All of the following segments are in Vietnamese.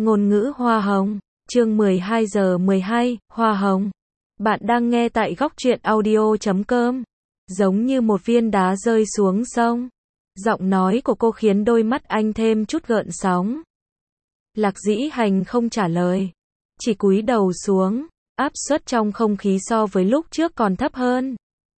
Ngôn ngữ hoa hồng, chương 12 giờ 12, hoa hồng. Bạn đang nghe tại góc truyện audio.com. Giống như một viên đá rơi xuống sông. Giọng nói của cô khiến đôi mắt anh thêm chút gợn sóng. Lạc Dĩ Hành không trả lời, chỉ cúi đầu xuống, áp suất trong không khí so với lúc trước còn thấp hơn.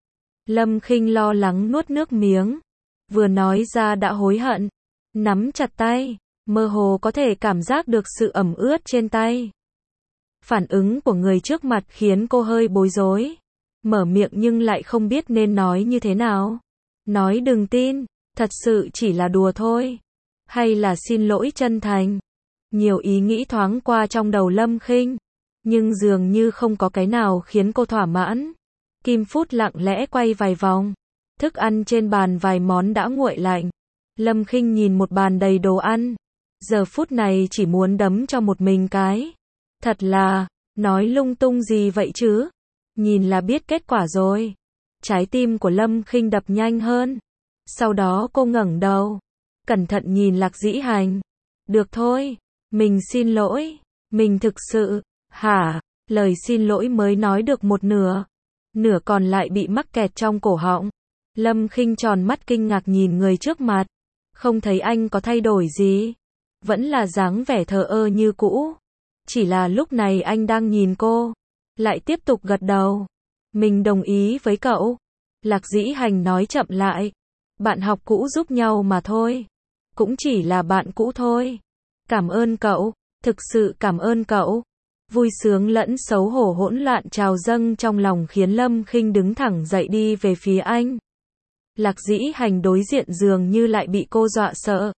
Lâm Khinh lo lắng nuốt nước miếng, vừa nói ra đã hối hận, nắm chặt tay, mơ hồ có thể cảm giác được sự ẩm ướt trên tay. Phản ứng của người trước mặt khiến cô hơi bối rối, mở miệng nhưng lại không biết nên nói như thế nào. Nói đừng tin, thật sự chỉ là đùa thôi, hay là xin lỗi chân thành. Nhiều ý nghĩ thoáng qua trong đầu Lâm Khinh, nhưng dường như không có cái nào khiến cô thỏa mãn. Kim Phút lặng lẽ quay vài vòng, thức ăn trên bàn vài món đã nguội lạnh. Lâm Khinh nhìn một bàn đầy đồ ăn, giờ phút này chỉ muốn đấm cho một mình cái. Thật là, nói lung tung gì vậy chứ? Nhìn là biết kết quả rồi. Trái tim của Lâm Khinh đập nhanh hơn. Sau đó cô ngẩng đầu, cẩn thận nhìn Lạc Dĩ Hành. Được thôi, mình xin lỗi, mình thực sự, hả? Lời xin lỗi mới nói được một nửa, nửa còn lại bị mắc kẹt trong cổ họng. Lâm Khinh tròn mắt kinh ngạc nhìn người trước mặt, không thấy anh có thay đổi gì, vẫn là dáng vẻ thờ ơ như cũ. Chỉ là lúc này anh đang nhìn cô, lại tiếp tục gật đầu. Mình đồng ý với cậu. Lạc Dĩ Hành nói chậm lại. Bạn học cũ giúp nhau mà thôi. Cũng chỉ là bạn cũ thôi. Cảm ơn cậu, thực sự cảm ơn cậu. Vui sướng lẫn xấu hổ hỗn loạn trào dâng trong lòng khiến Lâm Khinh đứng thẳng dậy đi về phía anh. Lạc Dĩ Hành đối diện dường như lại bị cô dọa sợ.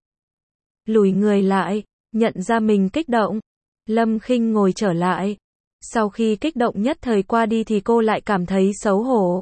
Lùi người lại, nhận ra mình kích động. Lâm Khinh ngồi trở lại. Sau khi kích động nhất thời qua đi thì cô lại cảm thấy xấu hổ.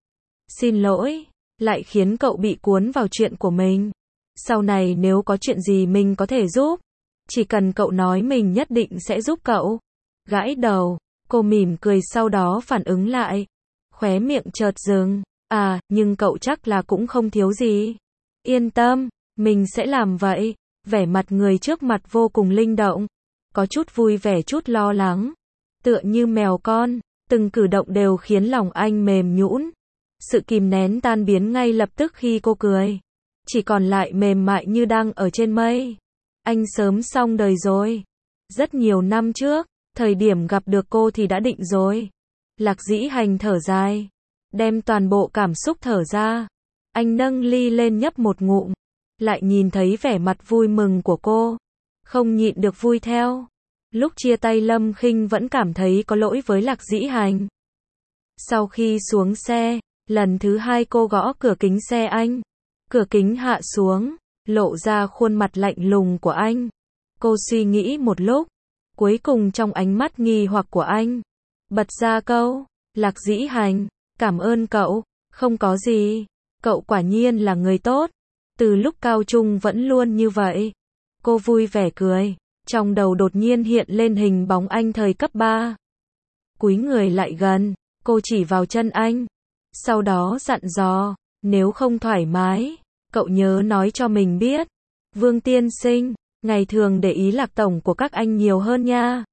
Xin lỗi, lại khiến cậu bị cuốn vào chuyện của mình. Sau này nếu có chuyện gì mình có thể giúp, chỉ cần cậu nói mình nhất định sẽ giúp cậu. Gãi đầu, cô mỉm cười sau đó phản ứng lại. Khóe miệng chợt dừng. À, nhưng cậu chắc là cũng không thiếu gì. Yên tâm, mình sẽ làm vậy. Vẻ mặt người trước mặt vô cùng linh động. Có chút vui vẻ chút lo lắng. Tựa như mèo con, từng cử động đều khiến lòng anh mềm nhũn. Sự kìm nén tan biến ngay lập tức khi cô cười. Chỉ còn lại mềm mại như đang ở trên mây. Anh sớm xong đời rồi. Rất nhiều năm trước, thời điểm gặp được cô thì đã định rồi. Lạc Dĩ Hành thở dài, đem toàn bộ cảm xúc thở ra. Anh nâng ly lên nhấp một ngụm, lại nhìn thấy vẻ mặt vui mừng của cô, không nhịn được vui theo. Lúc chia tay Lâm Khinh vẫn cảm thấy có lỗi với Lạc Dĩ Hành. Sau khi xuống xe, lần thứ hai cô gõ cửa kính xe anh. Cửa kính hạ xuống, lộ ra khuôn mặt lạnh lùng của anh. Cô suy nghĩ một lúc, cuối cùng trong ánh mắt nghi hoặc của anh, bật ra câu, Lạc Dĩ Hành, cảm ơn cậu, không có gì, cậu quả nhiên là người tốt, từ lúc cao trung vẫn luôn như vậy. Cô vui vẻ cười, trong đầu đột nhiên hiện lên hình bóng anh thời cấp 3. Cúi người lại gần, cô chỉ vào chân anh, sau đó dặn dò, nếu không thoải mái, cậu nhớ nói cho mình biết. Vương tiên sinh, ngày thường để ý Lạc tổng của các anh nhiều hơn nha.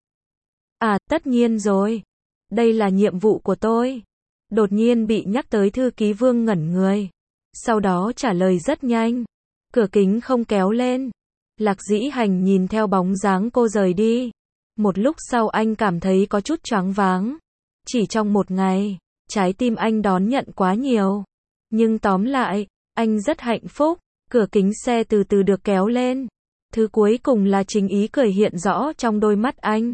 À, tất nhiên rồi. Đây là nhiệm vụ của tôi. Đột nhiên bị nhắc tới thư ký Vương ngẩn người. Sau đó trả lời rất nhanh. Cửa kính không kéo lên. Lạc Dĩ Hành nhìn theo bóng dáng cô rời đi. Một lúc sau anh cảm thấy có chút choáng váng. Chỉ trong một ngày, trái tim anh đón nhận quá nhiều. Nhưng tóm lại, anh rất hạnh phúc. Cửa kính xe từ từ được kéo lên. Thứ cuối cùng là chính ý cười hiện rõ trong đôi mắt anh.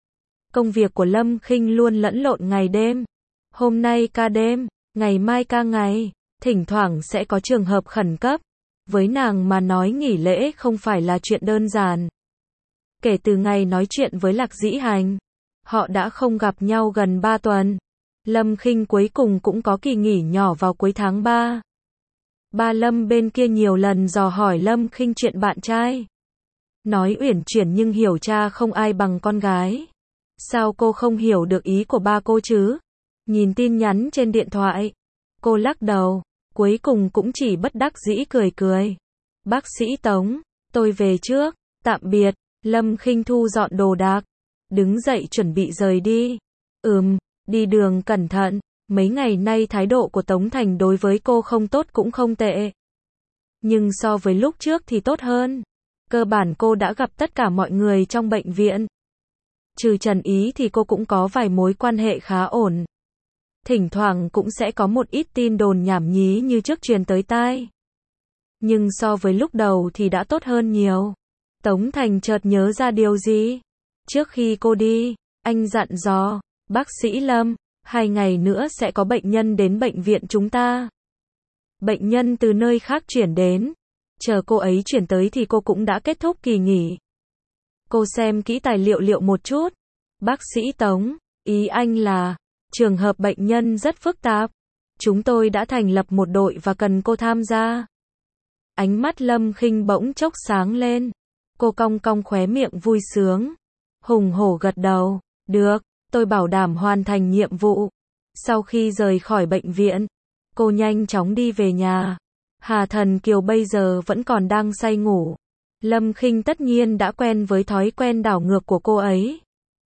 Công việc của Lâm Khinh luôn lẫn lộn ngày đêm. Hôm nay ca đêm, ngày mai ca ngày, thỉnh thoảng sẽ có trường hợp khẩn cấp. Với nàng mà nói nghỉ lễ không phải là chuyện đơn giản. Kể từ ngày nói chuyện với Lạc Dĩ Hành, họ đã không gặp nhau gần 3 tuần. Lâm Khinh cuối cùng cũng có kỳ nghỉ nhỏ vào cuối tháng 3. Ba Lâm bên kia nhiều lần dò hỏi Lâm Khinh chuyện bạn trai. Nói uyển chuyển nhưng hiểu cha không ai bằng con gái. Sao cô không hiểu được ý của ba cô chứ? Nhìn tin nhắn trên điện thoại, cô lắc đầu, cuối cùng cũng chỉ bất đắc dĩ cười cười. Bác sĩ Tống, tôi về trước, tạm biệt. Lâm Khinh thu dọn đồ đạc, đứng dậy chuẩn bị rời đi. Đi đường cẩn thận, mấy ngày nay thái độ của Tống Thành đối với cô không tốt cũng không tệ. Nhưng so với lúc trước thì tốt hơn. Cơ bản cô đã gặp tất cả mọi người trong bệnh viện. Trừ Trần Ý thì cô cũng có vài mối quan hệ khá ổn. Thỉnh thoảng cũng sẽ có một ít tin đồn nhảm nhí như trước truyền tới tai. Nhưng so với lúc đầu thì đã tốt hơn nhiều. Tống Thành chợt nhớ ra điều gì. Trước khi cô đi, anh dặn dò, bác sĩ Lâm, 2 ngày nữa sẽ có bệnh nhân đến bệnh viện chúng ta. Bệnh nhân từ nơi khác chuyển đến. Chờ cô ấy chuyển tới thì cô cũng đã kết thúc kỳ nghỉ. Cô xem kỹ tài liệu một chút. Bác sĩ Tống, ý anh là, trường hợp bệnh nhân rất phức tạp. Chúng tôi đã thành lập một đội và cần cô tham gia. Ánh mắt Lâm Khinh bỗng chốc sáng lên. Cô cong cong khóe miệng vui sướng. Hùng hổ gật đầu. Được, tôi bảo đảm hoàn thành nhiệm vụ. Sau khi rời khỏi bệnh viện, cô nhanh chóng đi về nhà. Hà Thần Kiều bây giờ vẫn còn đang say ngủ. Lâm Khinh tất nhiên đã quen với thói quen đảo ngược của cô ấy.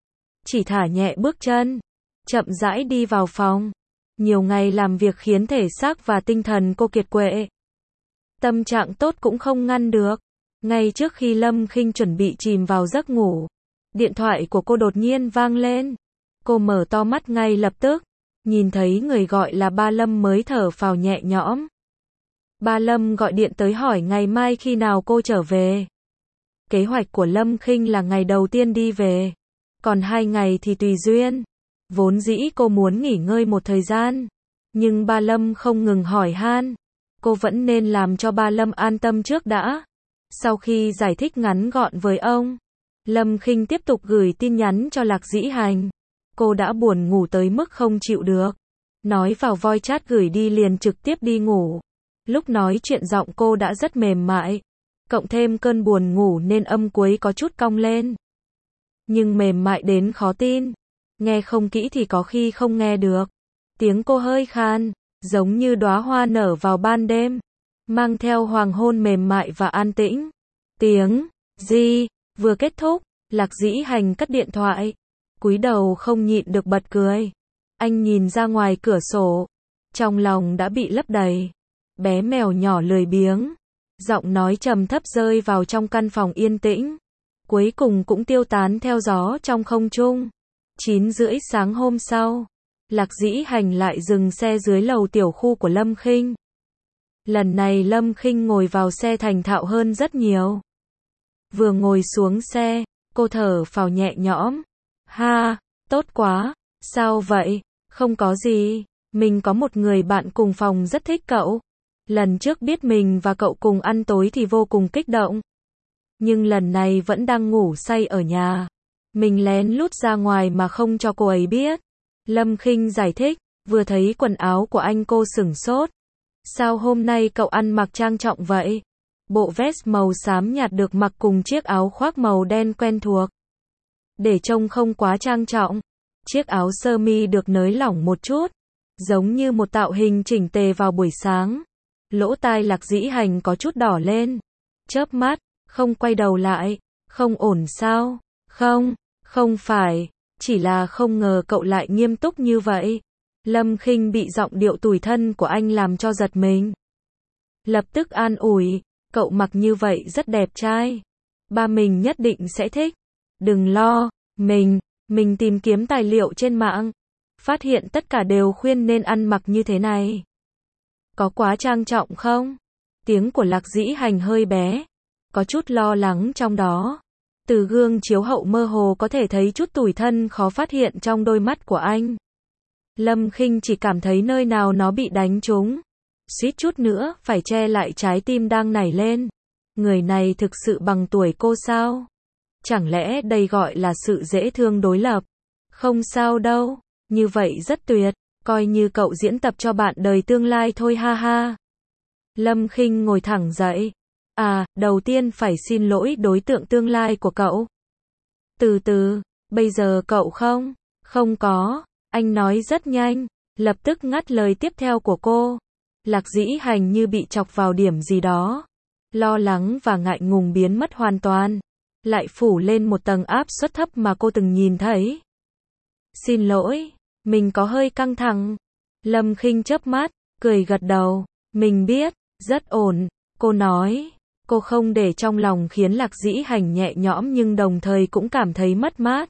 Chỉ thả nhẹ bước chân, chậm rãi đi vào phòng. Nhiều ngày làm việc khiến thể xác và tinh thần cô kiệt quệ. Tâm trạng tốt cũng không ngăn được. Ngay trước khi Lâm Khinh chuẩn bị chìm vào giấc ngủ, điện thoại của cô đột nhiên vang lên. Cô mở to mắt ngay lập tức, nhìn thấy người gọi là ba Lâm mới thở phào nhẹ nhõm. Ba Lâm gọi điện tới hỏi ngày mai khi nào cô trở về. Kế hoạch của Lâm Khinh là ngày đầu tiên đi về, còn 2 ngày thì tùy duyên. Vốn dĩ cô muốn nghỉ ngơi một thời gian, nhưng ba Lâm không ngừng hỏi han. Cô vẫn nên làm cho ba Lâm an tâm trước đã. Sau khi giải thích ngắn gọn với ông, Lâm Khinh tiếp tục gửi tin nhắn cho Lạc Dĩ Hành. Cô đã buồn ngủ tới mức không chịu được. Nói vào voice chat gửi đi liền trực tiếp đi ngủ. Lúc nói chuyện giọng cô đã rất mềm mại. Cộng thêm cơn buồn ngủ nên âm cuối có chút cong lên. Nhưng mềm mại đến khó tin. Nghe không kỹ thì có khi không nghe được. Tiếng cô hơi khan, giống như đóa hoa nở vào ban đêm, mang theo hoàng hôn mềm mại và an tĩnh. Tiếng gì vừa kết thúc, Lạc Dĩ Hành cất điện thoại, cúi đầu không nhịn được bật cười. Anh nhìn ra ngoài cửa sổ, trong lòng đã bị lấp đầy. Bé mèo nhỏ lười biếng, giọng nói trầm thấp rơi vào trong căn phòng yên tĩnh, cuối cùng cũng tiêu tán theo gió trong không trung. 9:30 sáng hôm sau, Lạc Dĩ Hành lại dừng xe dưới lầu tiểu khu của Lâm Khinh. Lần này Lâm Khinh ngồi vào xe thành thạo hơn rất nhiều. Vừa ngồi xuống xe, cô thở phào nhẹ nhõm. Ha, tốt quá, sao vậy? Không có gì, mình có một người bạn cùng phòng rất thích cậu. Lần trước biết mình và cậu cùng ăn tối thì vô cùng kích động. Nhưng lần này vẫn đang ngủ say ở nhà. Mình lén lút ra ngoài mà không cho cô ấy biết. Lâm Khinh giải thích, vừa thấy quần áo của anh cô sửng sốt. Sao hôm nay cậu ăn mặc trang trọng vậy? Bộ vest màu xám nhạt được mặc cùng chiếc áo khoác màu đen quen thuộc. Để trông không quá trang trọng, chiếc áo sơ mi được nới lỏng một chút, giống như một tạo hình chỉnh tề vào buổi sáng. Lỗ tai Lạc Dĩ Hành có chút đỏ lên. Chớp mắt, không quay đầu lại. Không ổn sao? Không phải, chỉ là không ngờ cậu lại nghiêm túc như vậy. Lâm Khinh bị giọng điệu tủi thân của anh làm cho giật mình. Lập tức an ủi, cậu mặc như vậy rất đẹp trai. Ba mình nhất định sẽ thích. Đừng lo, mình tìm kiếm tài liệu trên mạng. Phát hiện tất cả đều khuyên nên ăn mặc như thế này. Có quá trang trọng không? Tiếng của Lạc Dĩ Hành hơi bé, có chút lo lắng trong đó. Từ gương chiếu hậu mơ hồ có thể thấy chút tủi thân khó phát hiện trong đôi mắt của anh. Lâm Khinh chỉ cảm thấy nơi nào nó bị đánh trúng. Suýt chút nữa phải che lại trái tim đang nảy lên. Người này thực sự bằng tuổi cô sao? Chẳng lẽ đây gọi là sự dễ thương đối lập? Không sao đâu, như vậy rất tuyệt, coi như cậu diễn tập cho bạn đời tương lai thôi ha ha. Lâm Khinh ngồi thẳng dậy. Đầu tiên phải xin lỗi đối tượng tương lai của cậu. Từ từ, bây giờ cậu không có, anh nói rất nhanh, lập tức ngắt lời tiếp theo của cô. Lạc Dĩ Hành như bị chọc vào điểm gì đó. Lo lắng và ngại ngùng biến mất hoàn toàn. lại phủ lên một tầng áp suất thấp mà cô từng nhìn thấy. Xin lỗi, mình có hơi căng thẳng. Lâm Khinh chớp mắt, cười gật đầu. Mình biết, rất ổn, cô nói. Cô không để trong lòng khiến Lạc Dĩ Hành nhẹ nhõm nhưng đồng thời cũng cảm thấy mất mát.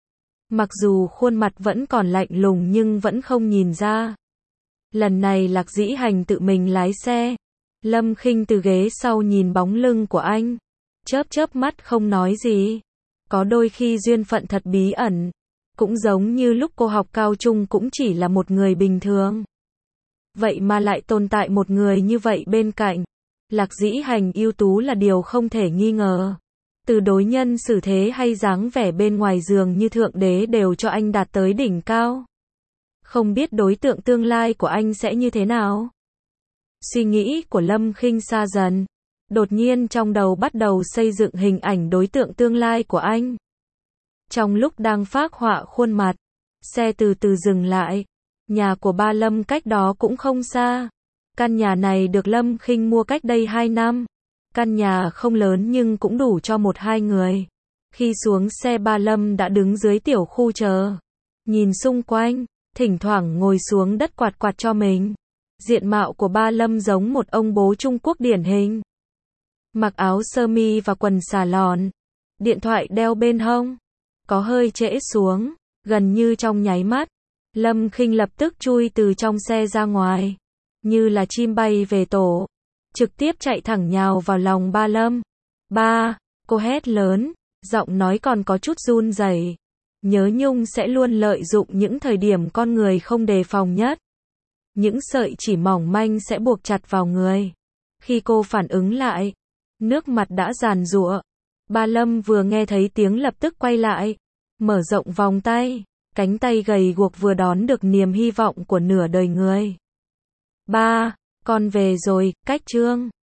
Mặc dù khuôn mặt vẫn còn lạnh lùng nhưng vẫn không nhìn ra. Lần này Lạc Dĩ Hành tự mình lái xe. Lâm Khinh từ ghế sau nhìn bóng lưng của anh. Chớp chớp mắt không nói gì. Có đôi khi duyên phận thật bí ẩn. Cũng giống như lúc cô học cao trung cũng chỉ là một người bình thường. Vậy mà lại tồn tại một người như vậy bên cạnh. Lạc Dĩ Hành ưu tú là điều không thể nghi ngờ. Từ đối nhân xử thế hay dáng vẻ bên ngoài giường như thượng đế đều cho anh đạt tới đỉnh cao. Không biết đối tượng tương lai của anh sẽ như thế nào? Suy nghĩ của Lâm Khinh xa dần. Đột nhiên trong đầu bắt đầu xây dựng hình ảnh đối tượng tương lai của anh. Trong lúc đang phác họa khuôn mặt, xe từ từ dừng lại. Nhà của ba Lâm cách đó cũng không xa. Căn nhà này được Lâm Khinh mua cách đây 2 năm. Căn nhà không lớn nhưng cũng đủ cho 1-2 người. Khi xuống xe ba Lâm đã đứng dưới tiểu khu chờ. Nhìn xung quanh, thỉnh thoảng ngồi xuống đất quạt quạt cho mình. Diện mạo của ba Lâm giống một ông bố Trung Quốc điển hình. Mặc áo sơ mi và quần xà lòn. Điện thoại đeo bên hông. Có hơi trễ xuống, gần như trong nháy mắt. Lâm Khinh lập tức chui từ trong xe ra ngoài. Như là chim bay về tổ. Trực tiếp chạy thẳng nhào vào lòng ba Lâm. Ba, cô hét lớn, giọng nói còn có chút run rẩy. Nhớ nhung sẽ luôn lợi dụng những thời điểm con người không đề phòng nhất. Những sợi chỉ mỏng manh sẽ buộc chặt vào người. Khi cô phản ứng lại, nước mặt đã giàn giụa. Ba Lâm vừa nghe thấy tiếng lập tức quay lại, mở rộng vòng tay, cánh tay gầy guộc vừa đón được niềm hy vọng của nửa đời người. Ba, con về rồi, cách Trương.